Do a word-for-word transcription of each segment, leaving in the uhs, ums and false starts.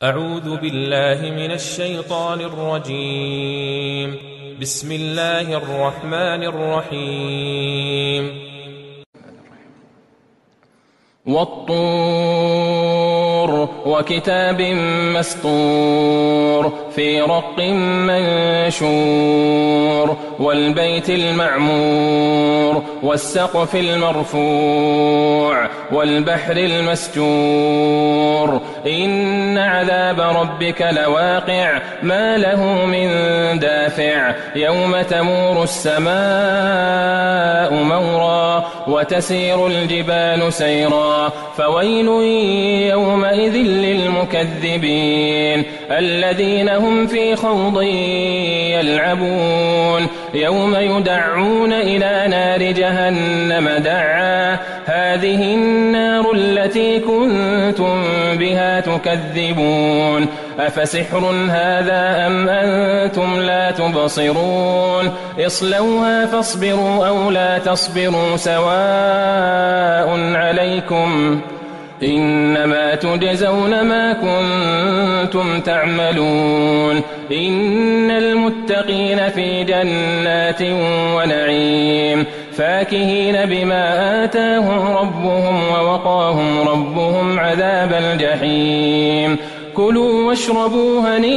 أعوذ بالله من الشيطان الرجيم. بسم الله الرحمن الرحيم. والطور وكتاب مسطور في رق منشور والبيت المعمور والسقف المرفوع والبحر المسجور إن عذاب ربك لواقع ما له من دافع يوم تمور السماء مورا وتسير الجبال سيرا فويل يومئذ للمكذبين الذين هم في خوض يلعبون يوم يدعون إلى نار جهنم دعا هذه النار التي كنتم بها تكذبون أفسحر هذا أم أنتم لا تبصرون اصلوها فاصبروا أو لا تصبروا سواء عليكم إنما تجزون ما كنتم تعملون إن المتقين في جنات ونعيم فاكهين بما آتاهم ربهم ووقاهم ربهم عذاب الجحيم كلوا واشربوا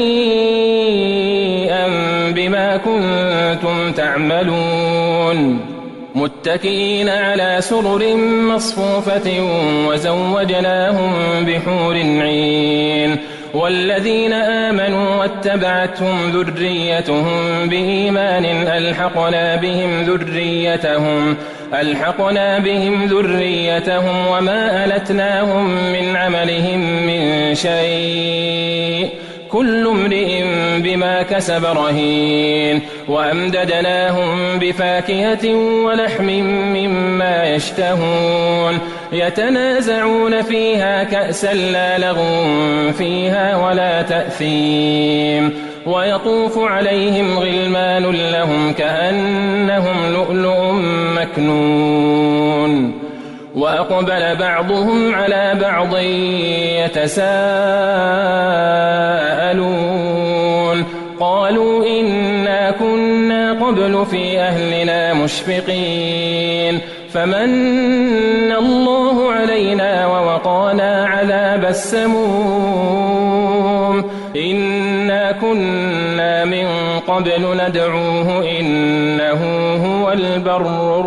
هنيئا بما كنتم تعملون متكئين على سرر مصفوفة وزوجناهم بحور عين والذين آمنوا واتبعتهم ذريتهم بإيمان ألحقنا بهم ذريتهم ألحقنا بهم ذريتهم وما ألتناهم من عملهم من شيء كل امرئ بما كسب رهين وأمددناهم بفاكهة ولحم مما يشتهون يتنازعون فيها كأسا لا لغو فيها ولا تأثيم ويطوف عليهم غلمان لهم كأنهم لؤلؤ مكنون وأقبل بعضهم على بعض يتساءلون قالوا إنا كنا قبل في أهلنا مشفقين فمن الله علينا ووقانا عذاب السموم إنا كنا من قبل ندعوه إنه هو البر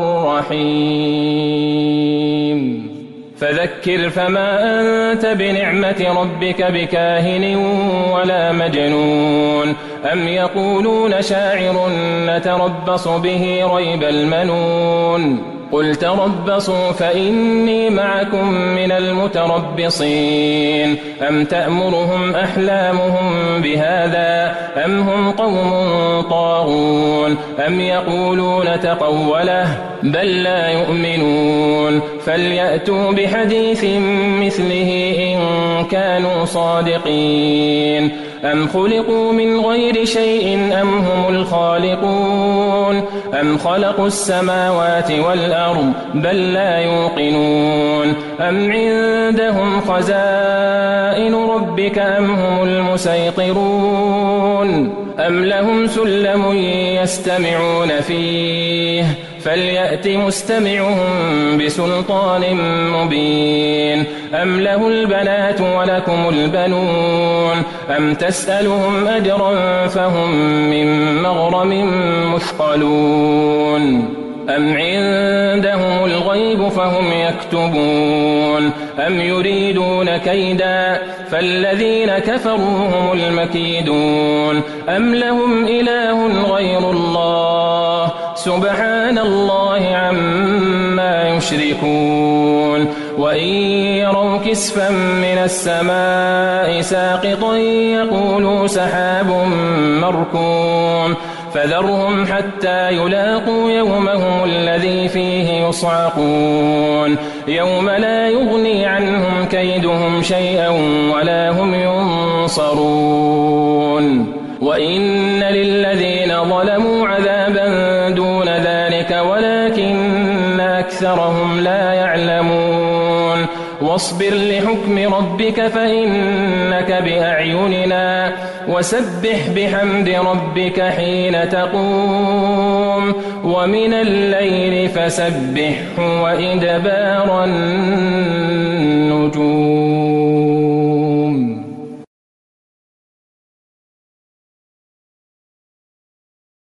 الرحيم فذكر فما أنت بنعمة ربك بكاهن ولا مجنون أم يقولون شاعر نتربص به ريب المنون قل تربصوا فإني معكم من المتربصين أم تأمرهم أحلامهم بهذا أم هم قوم طاغون أم يقولون تقوله بل لا يؤمنون فليأتوا بحديث مثله إن كانوا صادقين أم خلقوا من غير شيء أم هم الخالقون أم خلقوا السماوات والأرض بل لا يوقنون أم عندهم خزائن ربك أم هم المسيطرون أم لهم سلم يستمعون فيه فليأت مستمعهم بسلطان مبين أم له البنات ولكم البنون أم تسألهم أجرا فهم من مغرم مثقلون أم عندهم الغيب فهم يكتبون أم يريدون كيدا فالذين كفروا هم المكيدون أم لهم إله غير الله سبحان الله عما يشركون وإن يروا كسفا من السماء ساقطا يقولوا سحاب مركوم فذرهم حتى يلاقوا يومهم الذي فيه يصعقون يوم لا يغني عنهم كيدهم شيئا ولا هم ينصرون وإن للذين ظلموا عذابا دون ذلك ولكن أكثرهم لا يعلمون واصبر لحكم ربك فإنك بأعيننا وسبح بحمد ربك حين تقوم ومن الليل فسبحه وإدبار النجوم.